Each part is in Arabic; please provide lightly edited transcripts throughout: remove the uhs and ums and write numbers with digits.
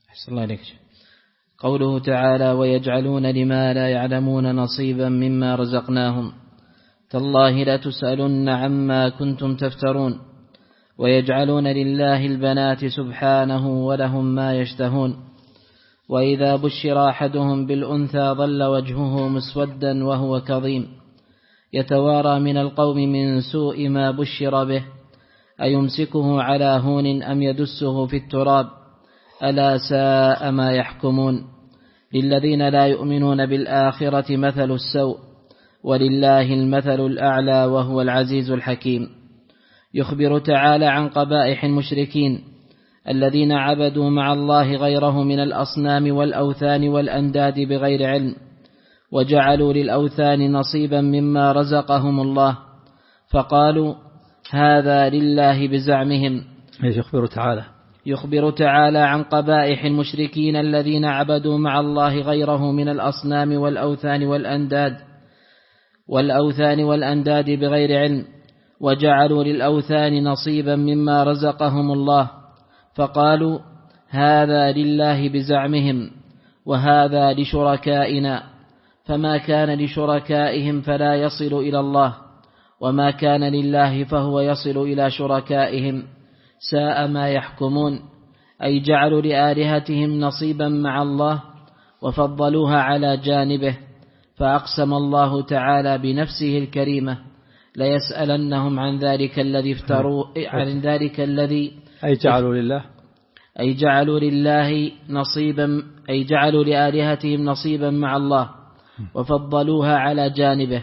أحسن الله عليك. قوله تعالى ويجعلون لما لا يعلمون نصيبا مما رزقناهم تالله لتسألن عما كنتم تفترون. ويجعلون لله البنات سبحانه ولهم ما يشتهون. وإذا بشر أحدهم بالأنثى ظل وجهه مسودا وهو كظيم يتوارى من القوم من سوء ما بشر به أيمسكه على هون أم يدسه في التراب ألا ساء ما يحكمون. للذين لا يؤمنون بالآخرة مثل السوء ولله المثل الأعلى وهو العزيز الحكيم. يخبر تعالى عن قبائح المشركين الذين عبدوا مع الله غيره من الأصنام والأوثان والأنداد بغير علم وجعلوا للأوثان نصيبا مما رزقهم الله فقالوا هذا لله بزعمهم. يخبر تعالى عن قبائح المشركين الذين عبدوا مع الله غيره من الأصنام والأوثان والأنداد بغير علم وجعلوا للأوثان نصيبا مما رزقهم الله فقالوا هذا لله بزعمهم وهذا لشركائنا فما كان لشركائهم فلا يصل إلى الله وما كان لله فهو يصل إلى شركائهم ساء ما يحكمون. أي جعلوا لآلهتهم نصيبا مع الله وفضلوها على جانبه. فأقسم الله تعالى بنفسه الكريمة ليسألنهم عن ذلك الذي افتروا عن ذلك الذي جعلوا لآلهتهم نصيبا مع الله وفضلوها على جانبه.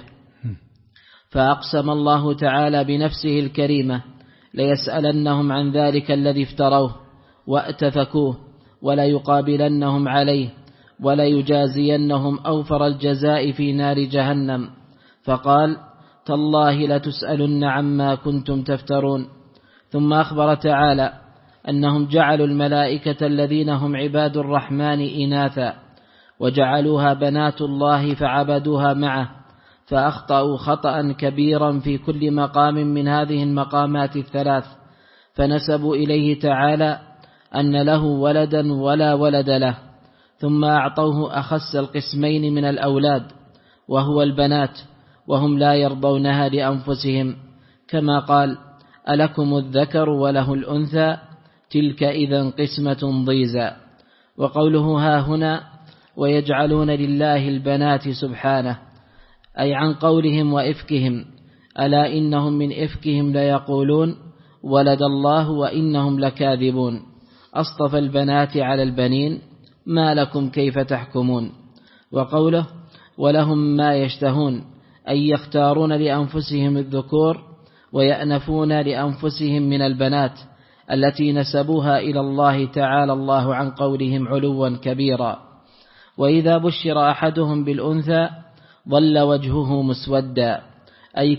فأقسم الله تعالى بنفسه الكريمة ليسألنهم عن ذلك الذي افتروه وأتفكوه ولا يقابلنهم عليه ولا يجازينهم أوفر الجزاء في نار جهنم. فقال تالله لتسألن عما كنتم تفترون. ثم أخبر تعالى أنهم جعلوا الملائكة الذين هم عباد الرحمن إناثا وجعلوها بنات الله فعبدوها معه فأخطأوا خطأ كبيرا في كل مقام من هذه المقامات الثلاث فنسبوا إليه تعالى أن له ولدا ولا ولد له ثم أعطوه أخس القسمين من الأولاد وهو البنات وهم لا يرضونها لأنفسهم كما قال ألكم الذكر وله الأنثى تلك إذا قسمة ضيزى. وقوله ها هنا ويجعلون لله البنات سبحانه أي عن قولهم وإفكهم ألا إنهم من إفكهم ليقولون ولد الله وإنهم لكاذبون أصطفى البنات على البنين ما لكم كيف تحكمون. وقوله ولهم ما يشتهون أي يختارون لأنفسهم الذكور ويأنفون لأنفسهم من البنات التي نسبوها إلى الله تعالى الله عن قولهم علوا كبيرا. وإذا بشر أحدهم بالأنثى ظل وجهه مسودا أي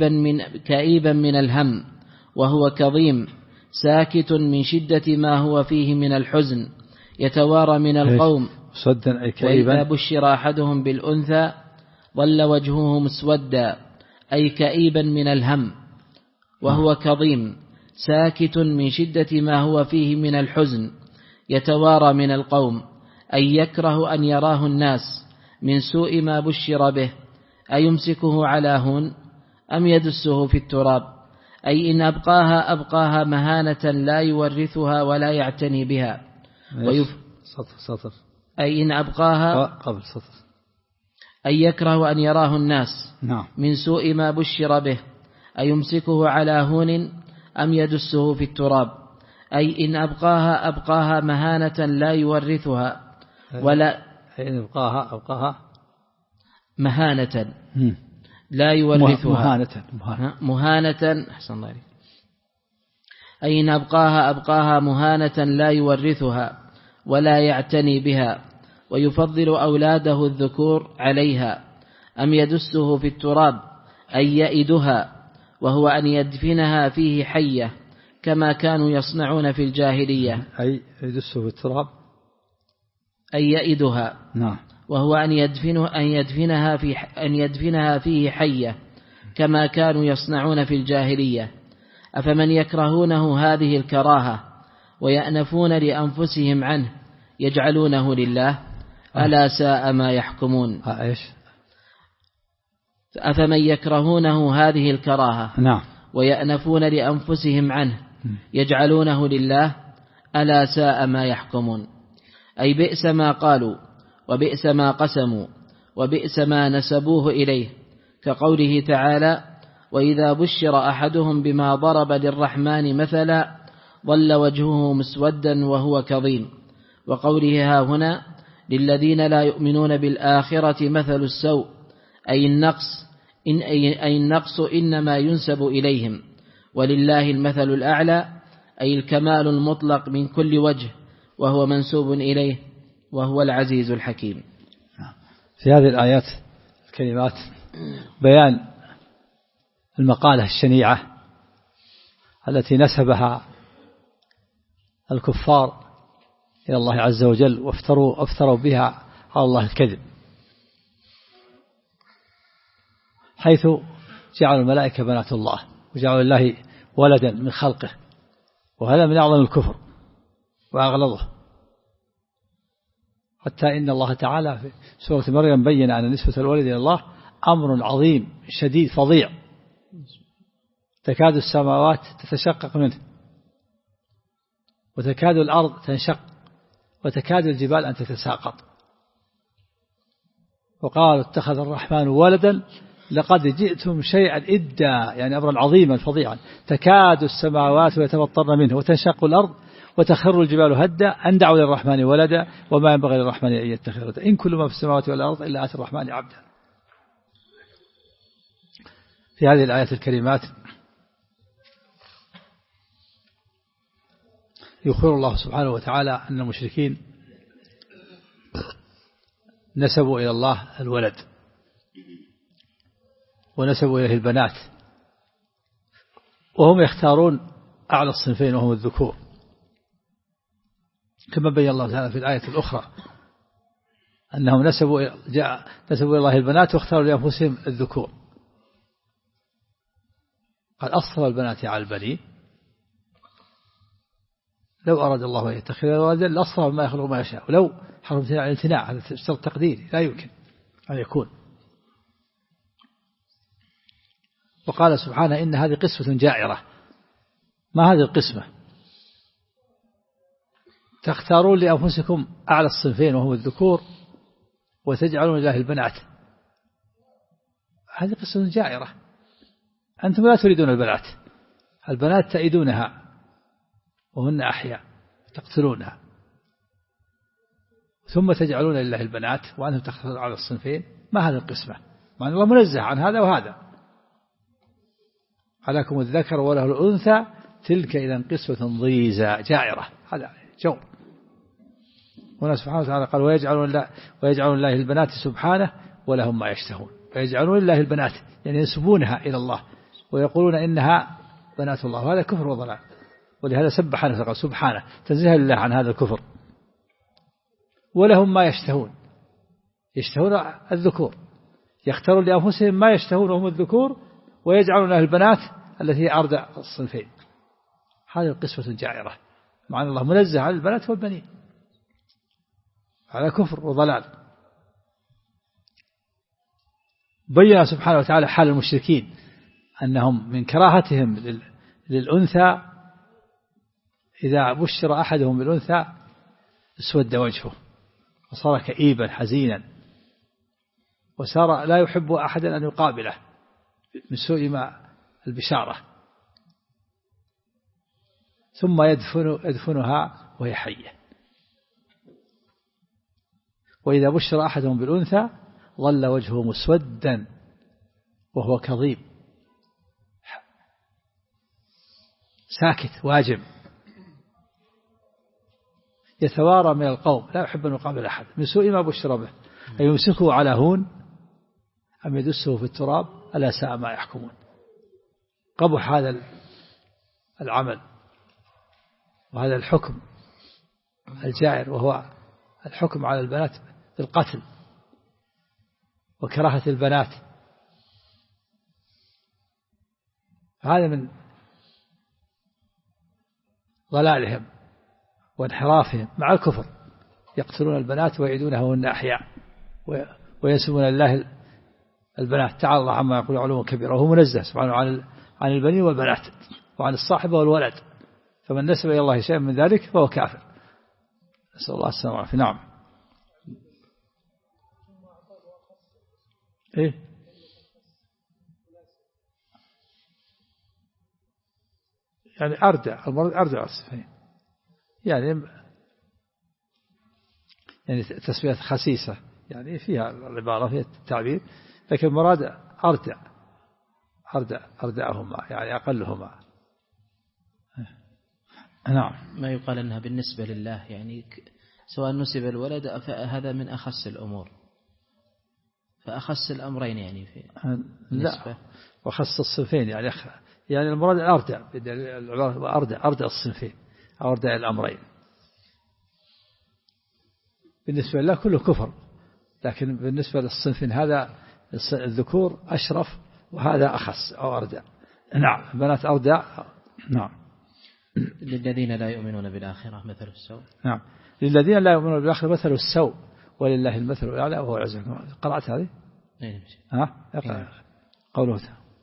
كئيبا من الهم وهو كظيم ساكت من شدة ما هو فيه من الحزن يتوارى من القوم. وإذا بشر أحدهم بالأنثى ظل وجهه مسودا أي كئيبا من الهم وهو كظيم ساكت من شدة ما هو فيه من الحزن يتوارى من القوم أي يكره أن يراه الناس من سوء ما بشر به أيمسكه على هون أم يدسه في التراب أي إن أبقاها مهانة لا يورثها ولا يعتني بها أي إن أبقاها قبل سطر أي يكره أن يراه الناس من سوء ما بشر به أيمسكه على هون أم يدسه في التراب أي إن أبقاها مهانة لا يورثها ولا إن أبقاها مهانة لا يورثها مهانة أحسن الله عليك. أي إن أبقاها مهانة لا يورثها ولا يعتني بها ويفضل أولاده الذكور عليها أم يدسه في التراب أي يئدها وهو أن يدفنها فيه حية كما كانوا يصنعون في الجاهلية. أي يدسه في التراب أي يئدها وهو أن يدفنها فيه حية كما كانوا يصنعون في الجاهلية. أفمن يكرهونه هذه الكراهة ويأنفون لأنفسهم عنه يجعلونه لله ألا ساء ما يحكمون. إيش؟ أفمن يكرهونه هذه الكراهة نعم. ويأنفون لأنفسهم عنه يجعلونه لله ألا ساء ما يحكمون. أي بئس ما قالوا وبئس ما قسموا وبئس ما نسبوه إليه، كقوله تعالى: وإذا بشر أحدهم بما ضرب للرحمن مثلا ظل وجهه مسودا وهو كظيم. وقوله ها هنا: للذين لا يؤمنون بالآخرة مثل السوء، أي النقص إنما ينسب إليهم، ولله المثل الأعلى، أي الكمال المطلق من كل وجه، وهو منسوب إليه، وهو العزيز الحكيم. في هذه الآيات الكلمات بيان المقالة الشنيعة التي نسبها الكفار إلى الله عز وجل وافتروا بها على الله الكذب، حيث جعلوا الملائكة بنات الله وجعلوا الله ولدا من خلقه، وهذا من أعظم الكفر وأغلظه، حتى إن الله تعالى في سورة مريم بين أن نسبة الولد إلى الله أمر عظيم شديد فظيع، تكاد السماوات تتشقق منه، وتكاد الأرض تنشق، وتكاد الجبال أن تتساقط. وقالوا اتخذ الرحمن ولدا لقد جئتم شيئا إدا، يعني أمرا عظيما فظيعا، تكاد السماوات يتفطرن منه وتنشق الأرض وتخر الجبال هدا أن دعوا للرحمن ولدا وما ينبغي للرحمن أن يتخذ ولدا إن كل ما في السماوات والأرض إلا آتي الرحمن عبدا. في هذه الآيات الكريمات يخبر الله سبحانه وتعالى أن المشركين نسبوا إلى الله الولد ونسبوا إليه البنات، وهم يختارون أعلى الصنفين وهم الذكور، كما بين الله تعالى في الآية الأخرى أنهم نسبوا إلى الله البنات واختاروا لأنفسهم الذكور. قال أصطفى البنات على البنين لو أراد الله أن يتخذ ولدا لأصطفى ما يخلق ما يشاء، ولو حرمت على الامتناع هذا شرط تقديري لا يمكن أن يكون. وقال سبحانه إن هذه قسمة جائرة. ما هذه القسمة؟ تختارون لأنفسكم أعلى الصنفين وهم الذكور وتجعلون لله البنات، هذه قسمة جائرة. أنتم لا تريدون البنات، البنات تأيدونها وهن أحياء تقتلونها، ثم تجعلون لله البنات وأنتم تختارون على الصنفين. ما هذه القسمة؟ مع أن الله منزه عن هذا وهذا. عليكم الذكر وله الأنثى تلك إذا قسمة ضيزى جائرة، هذا جور. هنا سبحانه وتعالى قال ويجعلون الله البنات سبحانه ولهم ما يشتهون، ويجعلون الله البنات يعني ينسبونها إلى الله ويقولون إنها بنات الله، وهذا كفر وضلال. ولهذا سبح نفسه قال سبحانه تنزيها لله عن هذا الكفر. ولهم ما يشتهون، يشتهون الذكور، يختارون لأنفسهم ما يشتهون وهم الذكور ويجعلون له البنات التي هي أردى الصنفين. هذه القسمة الجائرة، مع أن الله منزه عن البنات والبنين، هذا كفر وضلال. بين سبحانه وتعالى حال المشركين أنهم من كراهتهم للأنثى إذا بشر أحدهم بالأنثى اسود وجهه وصار كئيبا حزينا، وصار لا يحب أحدا أن يقابله من سوء ما البشارة، ثم يدفنها وهي حية. وإذا بشر أحدهم بالأنثى ظل وجهه مسودا وهو كظيم ساكت واجب، يتوارى من القوم لا يحب أن يقابل أحد من سوء ما بشر به، أن يمسكه على هون أم يدسه في التراب ألا ساء ما يحكمون. قبح هذا العمل وهذا الحكم الجائر، وهو الحكم على البنات بالقتل وكراهة البنات. هذا من ضلالهم وانحرافهم مع الكفر، يقتلون البنات ويعيدونهن أحياء وينسبون الله البنات. تعالى الله عما يقول علوا كبيرا، وهو منزه سبحانه عن البنين والبنات وعن الصاحبة والولد، فمن نسب إلى الله شيئا من ذلك فهو كافر. نسأل الله السلامة والعافية. نعم. إيه؟ يعني أردع المرض، أردع الصفين، يعني تسمية خسيسة، يعني فيها العبارة فيها التعبير، لكن المراد أردعهما يعني أقلهما. نعم. ما يقال أنها بالنسبة لله يعني سواء نسب الولد فهذا من أخص الأمور، فأخص الأمرين يعني في لا، وخص الصنفين يعني المراد أردع، أردع الصنفين أو أردع الأمرين. بالنسبة لله كله كفر، لكن بالنسبة للصنفين هذا الذكور أشرف وهذا أخص أو أردع. نعم. بنات أردع. نعم. للذين لا يؤمنون بالآخرة مثل السوء. نعم. للذين لا يؤمنون بالآخرة مثل السوء ولله المثل الأعلى وهو العزيز. قرأت هذه؟ اقرأ. قوله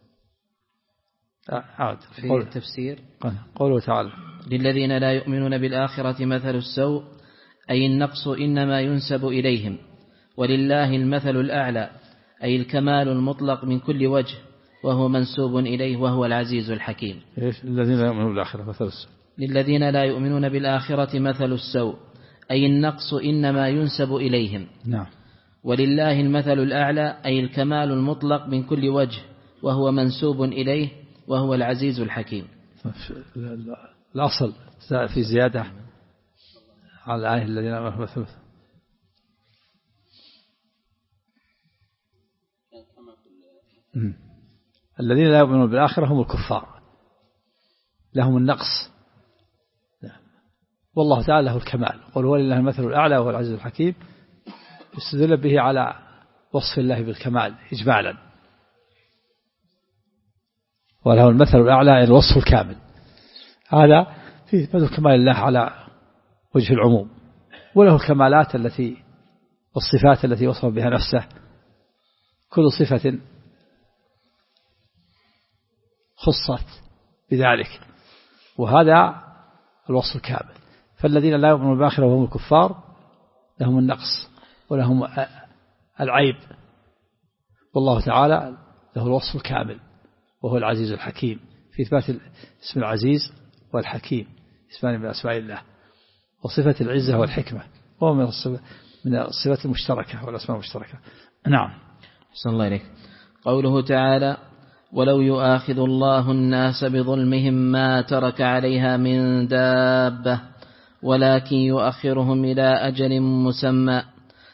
في التفسير قوله تعالى للذين لا يؤمنون بالآخرة مثل السوء، أي النقص إنما ينسب إليهم، ولله المثل الأعلى أي الكمال المطلق من كل وجه، وهو منسوب إليه وهو العزيز الحكيم. الذين لا يؤمنون بالآخرة مثل السوء. للذين لا يؤمنون بالآخرة مثل السوء، أي النقص إنما ينسب إليهم. نعم. ولله المثل الأعلى أي الكمال المطلق من كل وجه، وهو منسوب إليه وهو العزيز الحكيم. الأصل في زيادة على الآية الذين مثل الذين لا يؤمنون بالآخرة هم الكفار، لهم النقص، والله تعالى له الكمال. قل هو لله المثل الأعلى وهو العزيز الحكيم، يستدل به على وصف الله بالكمال إجمالا، وله المثل الأعلى الوصف الكامل، هذا فيه مثل كمال الله على وجه العموم، وله الكمالات التي والصفات التي وصف بها نفسه، كل صفة خصت بذلك، وهذا الوصف الكامل. فالذين لا يؤمنون بالآخرة وهم الكفار لهم النقص ولهم العيب، والله تعالى له الوصف الكامل وهو العزيز الحكيم، في إثبات اسم العزيز والحكيم اسمان من أسماء الله، وصفة العزة والحكمة وهو من الصفات المشتركة والأسماء المشتركة. نعم. صلى الله عليه. قوله تعالى ولو يؤاخذ الله الناس بظلمهم ما ترك عليها من دابة ولكن يؤخرهم إلى أجل مسمى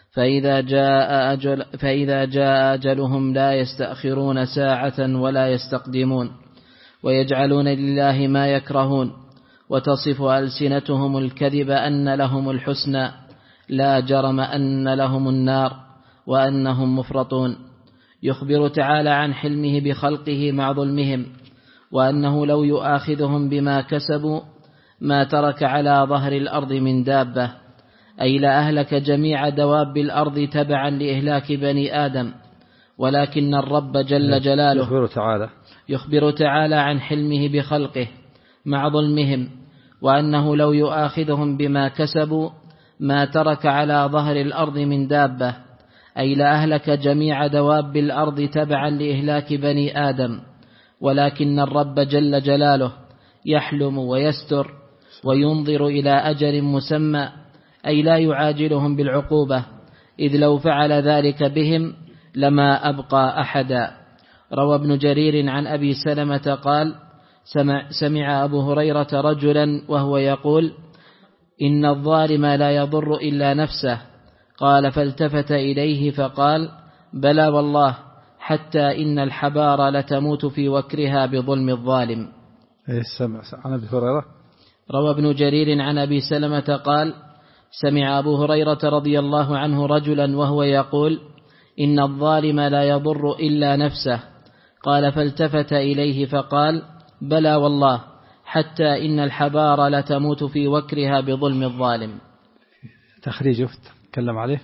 فإذا جاء أجلهم لا يستأخرون ساعة ولا يستقدمون، ويجعلون لله ما يكرهون، وتصف ألسنتهم الكذب أن لهم الحسنى لا جرم أن لهم النار وأنهم مفرطون. يخبر تعالى عن حلمه بخلقه مع ظلمهم، وأنه لو يؤاخذهم بما كسبوا ما ترك على ظهر الأرض من دابة، أي لأهلك جميع دواب الأرض تبعا لإهلاك بني آدم، ولكن الرب جل جلاله يخبر تعالى عن حلمه بخلقه مع ظلمهم، وأنه لو يؤاخذهم بما كسبوا ما ترك على ظهر الأرض من دابة، أي لأهلك جميع دواب الأرض تبعا لإهلاك بني آدم، ولكن الرب جل جلاله يحلم ويستر وينظر إلى أجل مسمى، أي لا يعاجلهم بالعقوبة، إذ لو فعل ذلك بهم لما أبقى أحدا. روى ابن جرير عن أبي سلمة قال سمع أبو هريرة رجلا وهو يقول إن الظالم لا يضر إلا نفسه، قال فالتفت إليه فقال بلى والله حتى إن الحبار لتموت في وكرها بظلم الظالم. عن أبي هريرة روى ابن جرير عن أبي سلمة قال سمع أبو هريرة رضي الله عنه رجلا وهو يقول إن الظالم لا يضر إلا نفسه، قال فالتفت إليه فقال بلى والله حتى إن الحبار لتموت في وكرها بظلم الظالم. تخريجه تكلم عليه.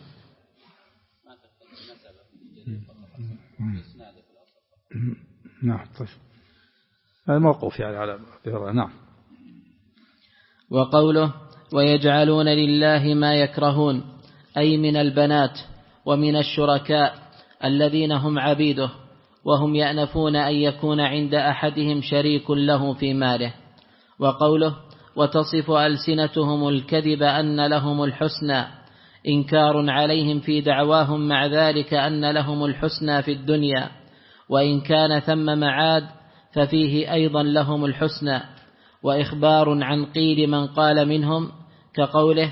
نعم طيب الموقوف يعني على نعم. وقوله ويجعلون لله ما يكرهون أي من البنات ومن الشركاء الذين هم عبيده، وهم يأنفون أن يكون عند أحدهم شريك له في ماله. وقوله وتصف ألسنتهم الكذب أن لهم الحسنى إنكار عليهم في دعواهم مع ذلك أن لهم الحسنى في الدنيا، وإن كان معاد ففيه أيضا لهم الحسنى، وإخبار عن قيل من قال منهم كقوله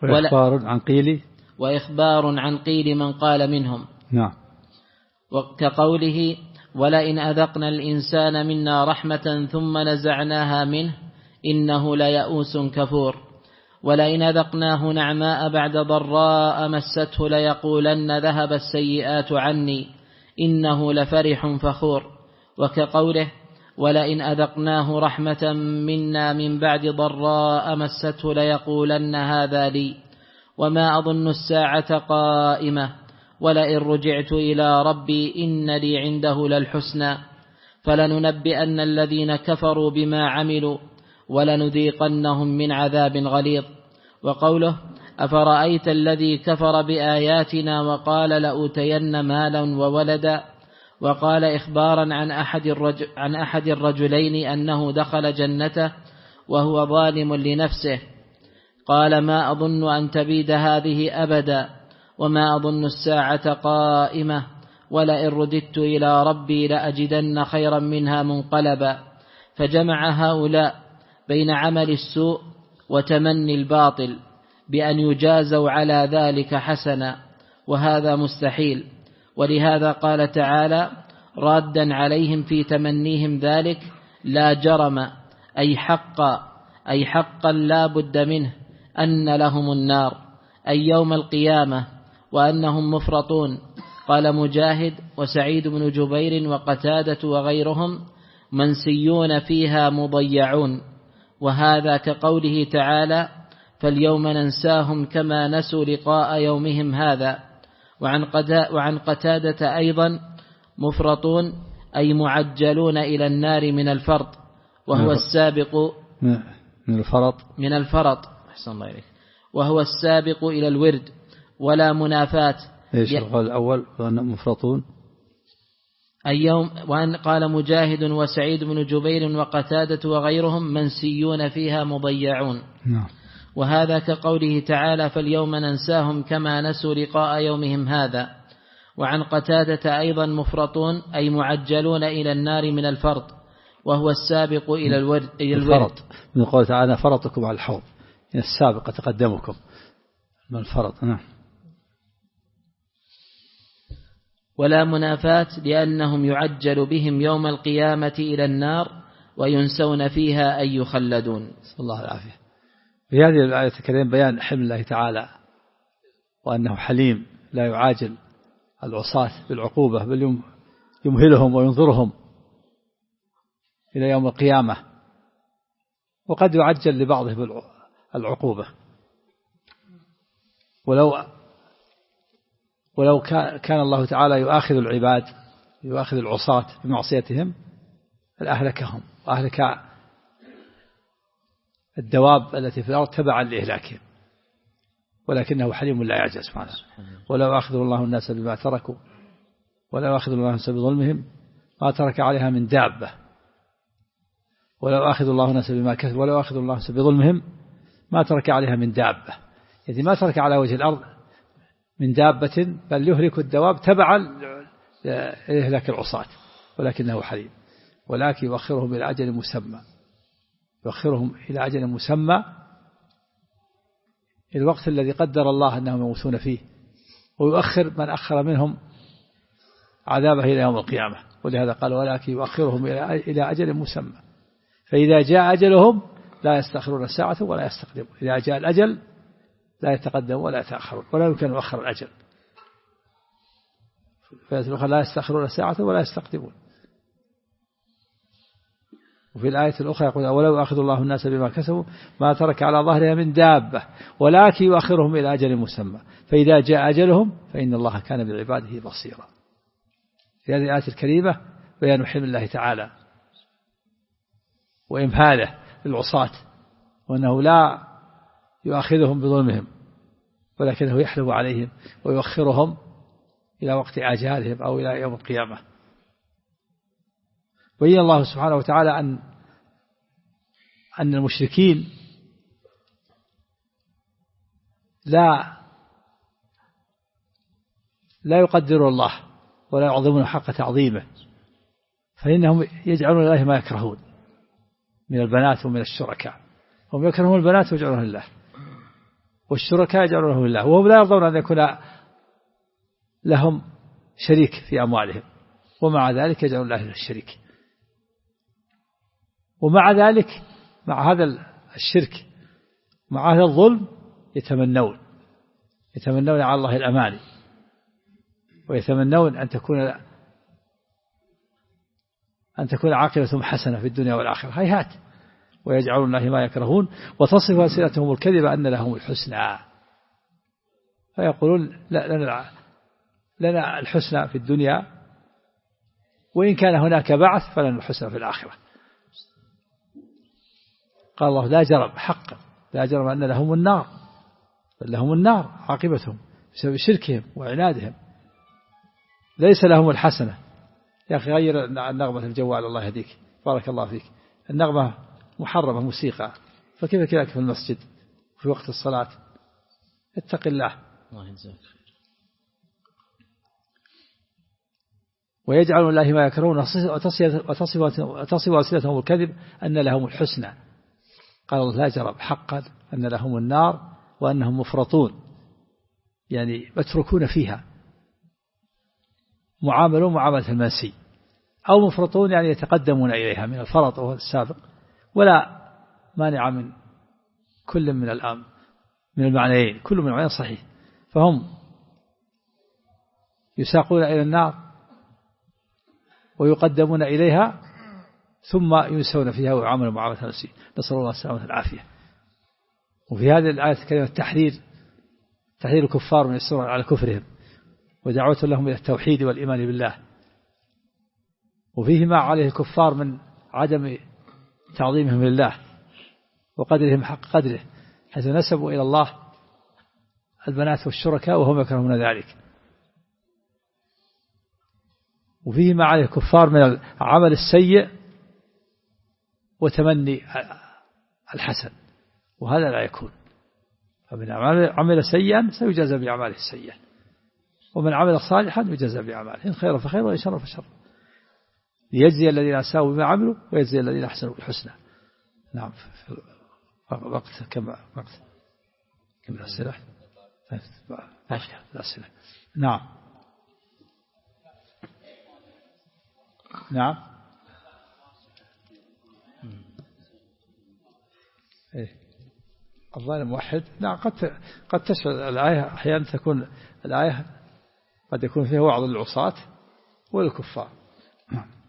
وإخبار عن قيل من قال منهم نعم. وكقوله ولئن أذقنا الإنسان منا رحمة ثم نزعناها منه إنه ليئوس كفور، ولئن أذقناه نعماء بعد ضراء مسته ليقولن ذهب السيئات عني إنه لفرح فخور. وكقوله ولئن أذقناه رحمة منا من بعد ضراء مسته ليقولن هذا لي وما أظن الساعة قائمة ولئن رجعت إلى ربي إن لي عنده للحسنى فلننبئن الذين كفروا بما عملوا ولنذيقنهم من عذاب غليظ. وقوله أفرأيت الذي كفر بآياتنا وقال لأوتين مالا وولدا، وقال إخبارا عن أحد الرجلين أنه دخل جنته وهو ظالم لنفسه قال ما أظن أن تبيد هذه أبدا وما أظن الساعة قائمة ولئن رددت إلى ربي لأجدن خيرا منها منقلبا. فجمع هؤلاء بين عمل السوء وتمني الباطل بأن يجازوا على ذلك حسنا، وهذا مستحيل. ولهذا قال تعالى رادا عليهم في تمنيهم ذلك لا جرم أي حقا لا بد منه أن لهم النار أي يوم القيامة وأنهم مفرطون. قال مجاهد وسعيد بن جبير وقتادة وغيرهم منسيون فيها مضيعون، وهذا كقوله تعالى فاليوم ننساهم كما نسوا لقاء يومهم هذا. وعن قتادة أيضا مفرطون أي معجلون إلى النار من الفرط، وهو السابق من الفرط أحسن الله إليك، وهو السابق إلى الورد ولا منافات. ايش القول الأول مفرطون اليوم. وأن قال مجاهد وسعيد بن جبير وقتادة وغيرهم منسيون فيها مضيعون. نعم. وهذا كقوله تعالى فاليوم ننساهم كما نسوا لقاء يومهم هذا. وعن قتادة أيضا مفرطون أي معجلون إلى النار من الفرط، وهو السابق إلى الورد الفرط من قوله تعالى فرطكم على الحوض السابق تقدمكم من الفرط. نعم. ولا منافات لأنهم يعجل بهم يوم القيامة إلى النار وينسون فيها أن يخلدون. صلى الله العافية. في هذه الآية الكريمة بيان حلم الله تعالى وأنه حليم لا يعاجل العصاة بالعقوبة بل يمهلهم وينظرهم إلى يوم القيامة، وقد يعجل لبعضه بالعقوبة. ولو كان الله تعالى يؤاخذ العباد يؤاخذ العصاة بمعصيتهم لأهلكهم وأهلك الدواب التي في الأرض تبعا لإهلاكهم، ولكنه حليم لا يعجز سبحانه. ولو أخذ الله الناس بما تركوا ولو أخذ الله الناس بظلمهم ما ترك عليها من دابة، ولو أخذ الله الناس بما كسبوا ولو أخذ الله الناس بظلمهم ما ترك عليها من دابة، يعني ما ترك على وجه الأرض من دابة بل يهلك الدواب تبعا لإهلاك العصاة، ولكنه حليم. ولكن يؤخرهم إلى أجل مسمى، يؤخرهم إلى أجل مسمى الوقت الذي قدر الله أنهم يموتون فيه، ويؤخر من أخر منهم عذابه إلى يوم القيامة. ولهذا قال ولكن يؤخرهم إلى أجل مسمى، فإذا جاء أجلهم لا يستأخرون ساعة ولا يستقدمون. إذا جاء الأجل لا يتقدمون ولا يتأخرون، ولا يمكن أن يؤخر الأجل. لا يستأخرون ساعة ولا يستقدمون. وفي الآية الأخرى يقول ولو أخذ الله الناس بما كسبوا ما ترك على ظهرها من دابة ولكن يؤخرهم إلى أجل مسمى فإذا جاء أجلهم فإن الله كان بعباده بصيرا. في هذه الآية الكريمة بيان حلم الله تعالى وإمهاله للعصاة وأنه لا يؤاخذهم بظلمهم ولكنه يحلم عليهم ويؤخرهم إلى وقت آجالهم أو إلى يوم القيامة. بين الله سبحانه وتعالى أن المشركين لا يقدروا الله ولا يعظمون حق تعظيمه فإنهم يجعلون لله ما يكرهون من البنات ومن الشركاء. هم يكرهون البنات ويجعلونها لله والشركاء يجعلونه لله وهم لا يرضون أن يكون لهم شريك في أموالهم ومع ذلك يجعلون الله الشريك. ومع ذلك مع هذا الشرك مع هذا الظلم يتمنون على الله الأماني ويتمنون أن تكون عاقبتهم حسنة في الدنيا والآخرة. هيهات ويجعلون الله ما يكرهون وتصف ألسنتهم الكذب أن لهم الحسنى فيقولون لا لنا الحسنى في الدنيا وإن كان هناك بعث فلنا الحسنى في الآخرة. قال الله لا جرم حقا لا جرم أن لهم النار بل لهم النار عاقبتهم بسبب شركهم وعنادهم ليس لهم الحسنة. يا أخي غير النغمة الجوال الله يهديك بارك الله فيك. النغمة محرمة موسيقى فكيف كذلك في المسجد في وقت الصلاة اتق الله. ويجعلون الله ما يكرهون وتصف ألسنتهم الكذب أن لهم الحسنى. قال الله لا جرم حقا أن لهم النار وأنهم مفرطون يعني متركون فيها معاملون معاملة المنسي أو مفرطون يعني يتقدمون إليها من الفرط وهو السابق ولا مانع من كل من المعنيين كل من المعنيين صحيح. فهم يساقون إلى النار ويقدمون إليها ثم ينسون فيها ويعاملون معاملة المنسي نسأل الله السلامة والعافية. وفي هذه الآية الكريمة تحذير الكفار من الإصرار على كفرهم ودعوة لهم إلى التوحيد والإيمان بالله. وفيه ما عليه الكفار من عدم تعظيمهم لله وقدرهم حق قدره حيث نسبوا إلى الله البنات والشركاء وهم يكرهون ذلك. وفيه ما عليه الكفار من العمل السيء وتمني الحسن وهذا لا يكون. فمن عمل سيئا سيجازى بأعماله السيئة ومن عمل صالحا يجازى بأعماله إن خير فخير وإن شر فشر ليجزي الذين أساءوا بما عملوا ويجزي الذين أحسنوا بالحسنى. نعم وقت كم الأسئلة الأسئلة. نعم الظالم موحد. نعم قد تشمل الآية أحيانا تكون الآية قد يكون فيها وعظ للعصاة والكفار.